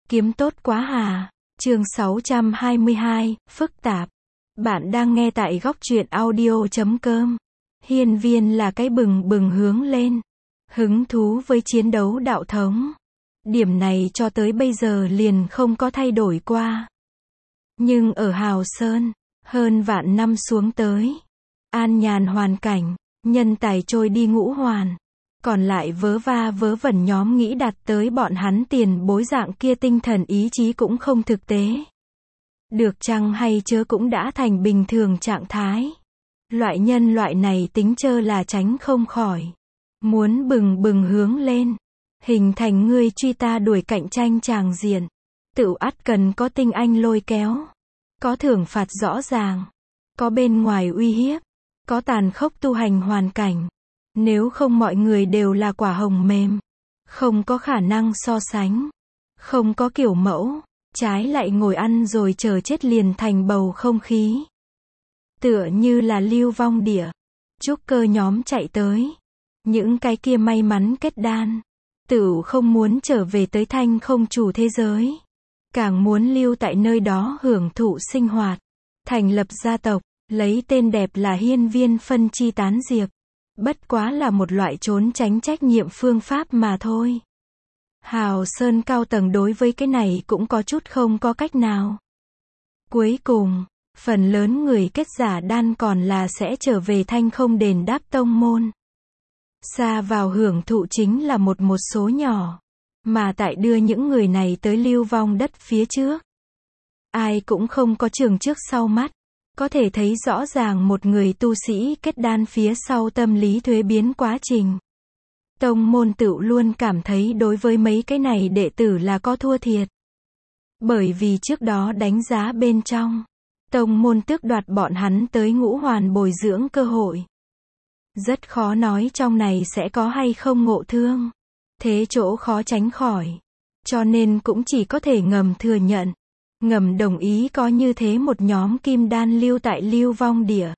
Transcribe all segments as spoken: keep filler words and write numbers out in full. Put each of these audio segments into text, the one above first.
Kiếm tốt quá hà. Chương sáu trăm hai mươi hai, phức tạp. Bạn đang nghe tại góc truyện audio chấm com. Hiên Viên là cái bừng bừng hướng lên, hứng thú với chiến đấu đạo thống. Điểm này cho tới bây giờ liền không có thay đổi qua. Nhưng ở Hào Sơn, hơn vạn năm xuống tới, an nhàn hoàn cảnh, nhân tài trôi đi ngũ hoàn. Còn lại vớ va vớ vẩn nhóm nghĩ đặt tới bọn hắn tiền bối dạng kia tinh thần ý chí cũng không thực tế. Được chăng hay chớ cũng đã thành bình thường trạng thái. Loại nhân loại này tính chơ là tránh không khỏi. Muốn bừng bừng hướng lên, hình thành ngươi truy ta đuổi cạnh tranh tràng diện. Tự ắt cần có tinh anh lôi kéo. Có thưởng phạt rõ ràng. Có bên ngoài uy hiếp. Có tàn khốc tu hành hoàn cảnh. Nếu không mọi người đều là quả hồng mềm. Không có khả năng so sánh. Không có kiểu mẫu. Trái lại ngồi ăn rồi chờ chết liền thành bầu không khí. Tựa như là Lưu Vong Địa. Trúc cơ nhóm chạy tới. Những cái kia may mắn kết đan. Tự không muốn trở về tới thanh không chủ thế giới. Càng muốn lưu tại nơi đó hưởng thụ sinh hoạt. Thành lập gia tộc. Lấy tên đẹp là Hiên Viên phân chi tán diệp. Bất quá là một loại trốn tránh trách nhiệm phương pháp mà thôi. Hào Sơn cao tầng đối với cái này cũng có chút không có cách nào. Cuối cùng, phần lớn người kết giả đan còn là sẽ trở về thanh không đền đáp tông môn. Xa vào hưởng thụ chính là một một số nhỏ. Mà tại đưa những người này tới lưu vong đất phía trước. Ai cũng không có trường trước sau mắt. Có thể thấy rõ ràng một người tu sĩ kết đan phía sau tâm lý thuế biến quá trình. Tông môn tự luôn cảm thấy đối với mấy cái này đệ tử là có thua thiệt. Bởi vì trước đó đánh giá bên trong, tông môn tước đoạt bọn hắn tới ngũ hoàn bồi dưỡng cơ hội. Rất khó nói trong này sẽ có hay không ngộ thương. Thế chỗ khó tránh khỏi. Cho nên cũng chỉ có thể ngầm thừa nhận. Ngầm đồng ý có như thế một nhóm kim đan lưu tại Lưu Vong Địa.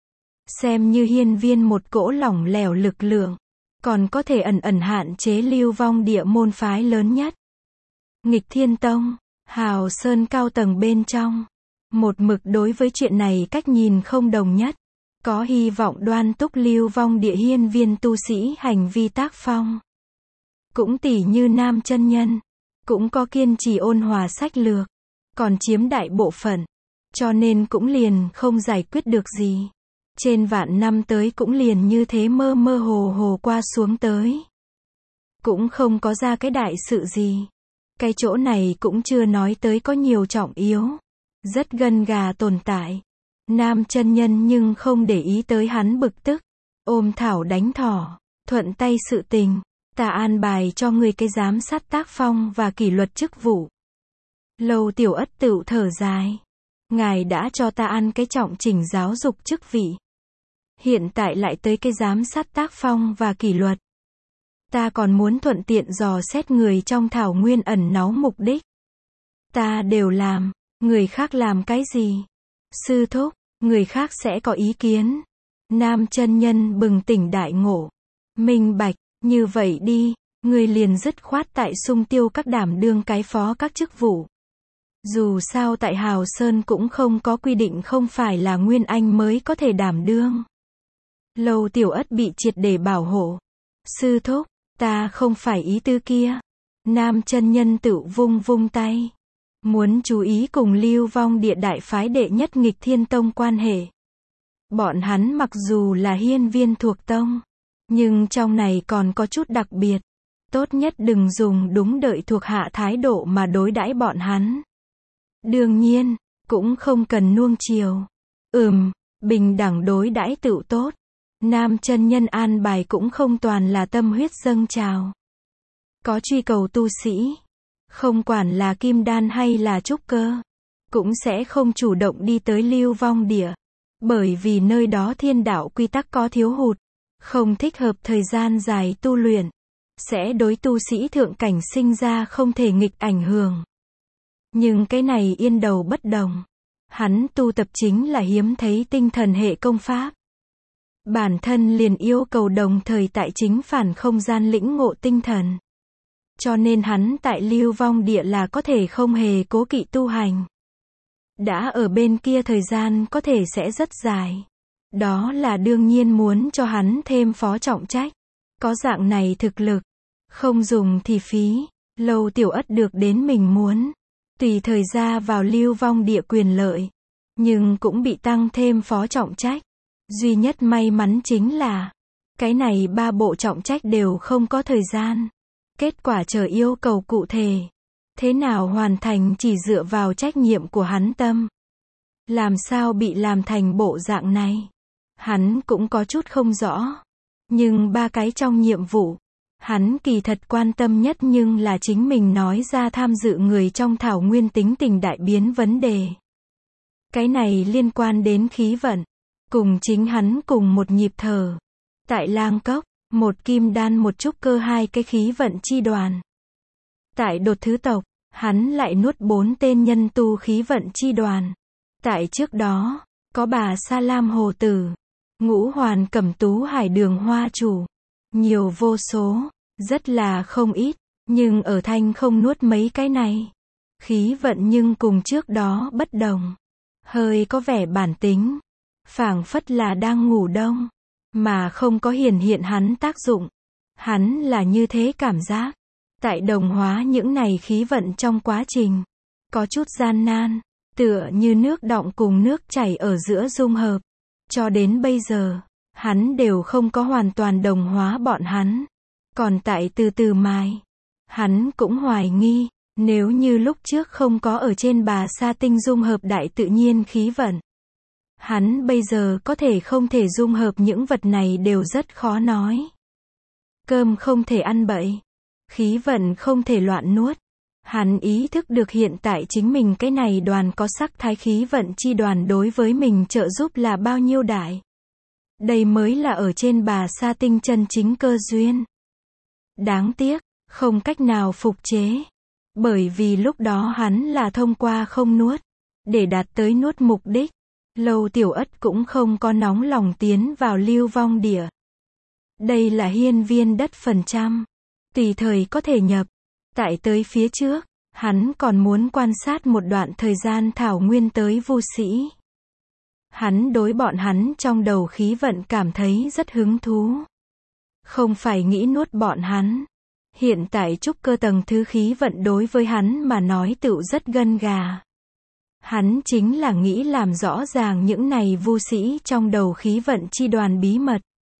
Xem như hiên viên một cỗ lỏng lẻo lực lượng. Còn có thể ẩn ẩn hạn chế Lưu Vong Địa môn phái lớn nhất. Nghịch Thiên Tông, Hào Sơn cao tầng bên trong. Một mực đối với chuyện này cách nhìn không đồng nhất. Có hy vọng đoan túc Lưu Vong Địa hiên viên tu sĩ hành vi tác phong. Cũng tỉ như Nam chân nhân. Cũng có kiên trì ôn hòa sách lược. Còn chiếm đại bộ phận. Cho nên cũng liền không giải quyết được gì. Trên vạn năm tới cũng liền như thế mơ mơ hồ hồ qua xuống tới. Cũng không có ra cái đại sự gì. Cái chỗ này cũng chưa nói tới có nhiều trọng yếu. Rất gân gà tồn tại. Nam chân nhân nhưng không để ý tới hắn bực tức. Ôm thảo đánh thỏ. Thuận tay sự tình. Ta an bài cho người cái giám sát tác phong và kỷ luật chức vụ. Lâu Tiểu Ất tựu thở dài. Ngài đã cho ta ăn cái trọng chỉnh giáo dục chức vị. Hiện tại lại tới cái giám sát tác phong và kỷ luật. Ta còn muốn thuận tiện dò xét người trong thảo nguyên ẩn náu mục đích. Ta đều làm, người khác làm cái gì? Sư thúc, người khác sẽ có ý kiến. Nam chân nhân bừng tỉnh đại ngộ. Minh bạch, như vậy đi, người liền dứt khoát tại Sung Tiêu các đảm đương cái phó các chức vụ. Dù sao tại Hào Sơn cũng không có quy định không phải là Nguyên Anh mới có thể đảm đương. Lâu Tiểu Ất bị triệt để bảo hộ. Sư thúc, ta không phải ý tư kia. Nam chân nhân tự vung vung tay. Muốn chú ý cùng Lưu Vong Địa đại phái đệ nhất Nghịch Thiên Tông quan hệ. Bọn hắn mặc dù là hiên viên thuộc tông. Nhưng trong này còn có chút đặc biệt. Tốt nhất đừng dùng đúng đợi thuộc hạ thái độ mà đối đãi bọn hắn. Đương nhiên, cũng không cần nuông chiều. Ừm, bình đẳng đối đãi tự tốt. Nam chân nhân an bài cũng không toàn là tâm huyết dâng trào. Có truy cầu tu sĩ. Không quản là kim đan hay là trúc cơ. Cũng sẽ không chủ động đi tới Lưu Vong Địa. Bởi vì nơi đó thiên đạo quy tắc có thiếu hụt. Không thích hợp thời gian dài tu luyện. Sẽ đối tu sĩ thượng cảnh sinh ra không thể nghịch ảnh hưởng. Nhưng cái này yên đầu bất đồng. Hắn tu tập chính là hiếm thấy tinh thần hệ công pháp. Bản thân liền yêu cầu đồng thời tại chính phản không gian lĩnh ngộ tinh thần. cho nên hắn tại Lưu Vong Địa là có thể không hề cố kỵ tu hành. Đã ở bên kia thời gian có thể sẽ rất dài. Đó là đương nhiên muốn cho hắn thêm phó trọng trách. Có dạng này thực lực, không dùng thì phí. Lâu Tiểu Ất được đến mình muốn, tùy thời ra vào Lưu Vong Địa quyền lợi, nhưng cũng bị tăng thêm phó trọng trách. Duy nhất may mắn chính là, cái này ba bộ trọng trách đều không có thời gian. Kết quả chờ yêu cầu cụ thể. Thế nào hoàn thành chỉ dựa vào trách nhiệm của hắn tâm. Làm sao bị làm thành bộ dạng này? Hắn cũng có chút không rõ. Nhưng ba cái trong nhiệm vụ, hắn kỳ thật quan tâm nhất nhưng là chính mình nói ra tham dự người trong thảo nguyên tính tình đại biến vấn đề. Cái này liên quan đến khí vận, cùng chính hắn cùng một nhịp thở. Tại Lang Cốc, một kim đan một trúc cơ hai cái khí vận chi đoàn. Tại Đột Thứ Tộc, hắn lại nuốt bốn tên nhân tu khí vận chi đoàn. Tại trước đó, có bà Sa Lam Hồ Tử, Ngũ Hoàn Cẩm Tú Hải Đường Hoa Chủ. Nhiều vô số, rất là không ít, nhưng ở Thanh không nuốt mấy cái này. Khí vận nhưng cùng trước đó bất đồng. Hơi có vẻ bản tính. Phảng phất là đang ngủ đông, mà không có hiển hiện hắn tác dụng. Hắn là như thế cảm giác. Tại đồng hóa những này khí vận trong quá trình, có chút gian nan, tựa như nước đọng cùng nước chảy ở giữa dung hợp. Cho đến bây giờ, hắn đều không có hoàn toàn đồng hóa bọn hắn. Còn tại từ từ mài, hắn cũng hoài nghi, nếu như lúc trước không có ở trên bà sa tinh dung hợp đại tự nhiên khí vận, hắn bây giờ có thể không thể dung hợp những vật này đều rất khó nói. Cơm không thể ăn bậy, khí vận không thể loạn nuốt. Hắn ý thức được hiện tại chính mình cái này đoàn có sắc thái khí vận chi đoàn đối với mình trợ giúp là bao nhiêu đại. Đây mới là ở trên bà sa tinh chân chính cơ duyên. Đáng tiếc, không cách nào phục chế. Bởi vì lúc đó hắn là thông qua không nuốt, để đạt tới nuốt mục đích. Lâu Tiểu Ất cũng không có nóng lòng tiến vào Lưu Vong Địa. Đây là hiên viên đất phần trăm, tùy thời có thể nhập. Tại tới phía trước, hắn còn muốn quan sát một đoạn thời gian thảo nguyên tới vu sĩ. Hắn đối bọn hắn trong đầu khí vận cảm thấy rất hứng thú. Không phải nghĩ nuốt bọn hắn. Hiện tại trúc cơ tầng thứ khí vận đối với hắn mà nói tựu rất gân gà. Hắn chính là nghĩ làm rõ ràng những này vu sĩ trong đầu khí vận chi đoàn bí mật.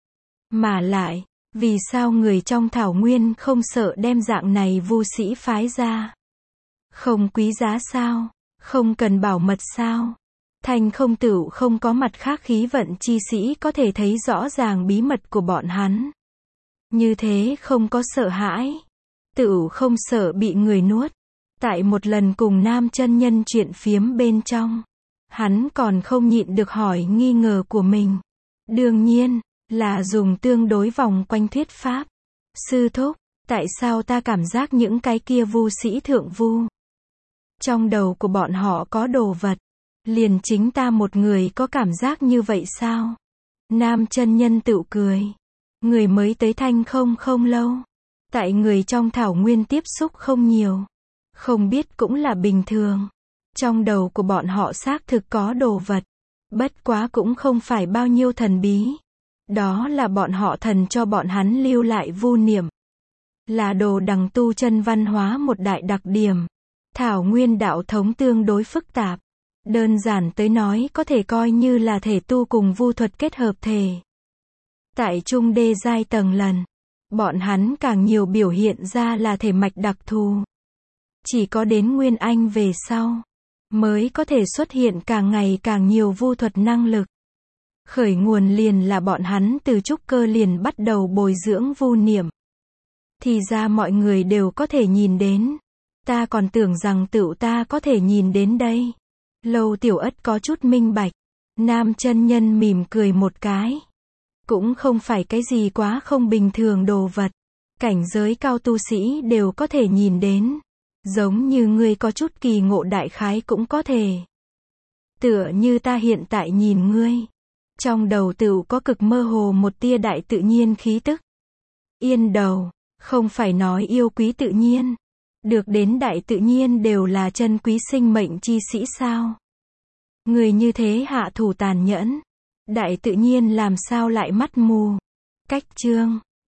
Mà lại, vì sao người trong thảo nguyên không sợ đem dạng này vu sĩ phái ra? Không quý giá sao? Không cần bảo mật sao? Thanh không tựu không có mặt khác khí vận chi sĩ có thể thấy rõ ràng bí mật của bọn hắn. Như thế không có sợ hãi. Tựu không sợ bị người nuốt. Tại một lần cùng nam chân nhân chuyện phiếm bên trong, hắn còn không nhịn được hỏi nghi ngờ của mình. Đương nhiên, là dùng tương đối vòng quanh thuyết pháp. Sư thúc, tại sao ta cảm giác những cái kia vu sĩ thượng vu? Trong đầu của bọn họ có đồ vật. Liền chính ta một người có cảm giác như vậy sao? Nam chân nhân tự cười. Người mới tới Thanh không không lâu. Tại người trong thảo nguyên tiếp xúc không nhiều. Không biết cũng là bình thường. Trong đầu của bọn họ xác thực có đồ vật. Bất quá cũng không phải bao nhiêu thần bí. Đó là bọn họ thần cho bọn hắn lưu lại vu niệm. Là đồ đằng tu chân văn hóa một đại đặc điểm. Thảo nguyên đạo thống tương đối phức tạp. Đơn giản tới nói có thể coi như là thể tu cùng vu thuật kết hợp thể. Tại trung đê giai tầng lần, bọn hắn càng nhiều biểu hiện ra là thể mạch đặc thù. Chỉ có đến Nguyên Anh về sau, mới có thể xuất hiện càng ngày càng nhiều vu thuật năng lực. Khởi nguồn liền là bọn hắn từ trúc cơ liền bắt đầu bồi dưỡng vu niệm. Thì ra mọi người đều có thể nhìn đến. Ta còn tưởng rằng tựu ta có thể nhìn đến đây. Lâu Tiểu Ất có chút minh bạch. Nam chân nhân mỉm cười một cái. Cũng không phải cái gì quá không bình thường đồ vật. Cảnh giới cao tu sĩ đều có thể nhìn đến. Giống như ngươi có chút kỳ ngộ đại khái cũng có thể. Tựa như ta hiện tại nhìn ngươi. Trong đầu tựu có cực mơ hồ một tia đại tự nhiên khí tức. Yên đầu, Không phải nói yêu quý tự nhiên. Được đến đại tự nhiên đều là chân quý sinh mệnh chi sĩ sao? Người như thế hạ thủ tàn nhẫn. Đại tự nhiên làm sao lại mắt mù? Cách chương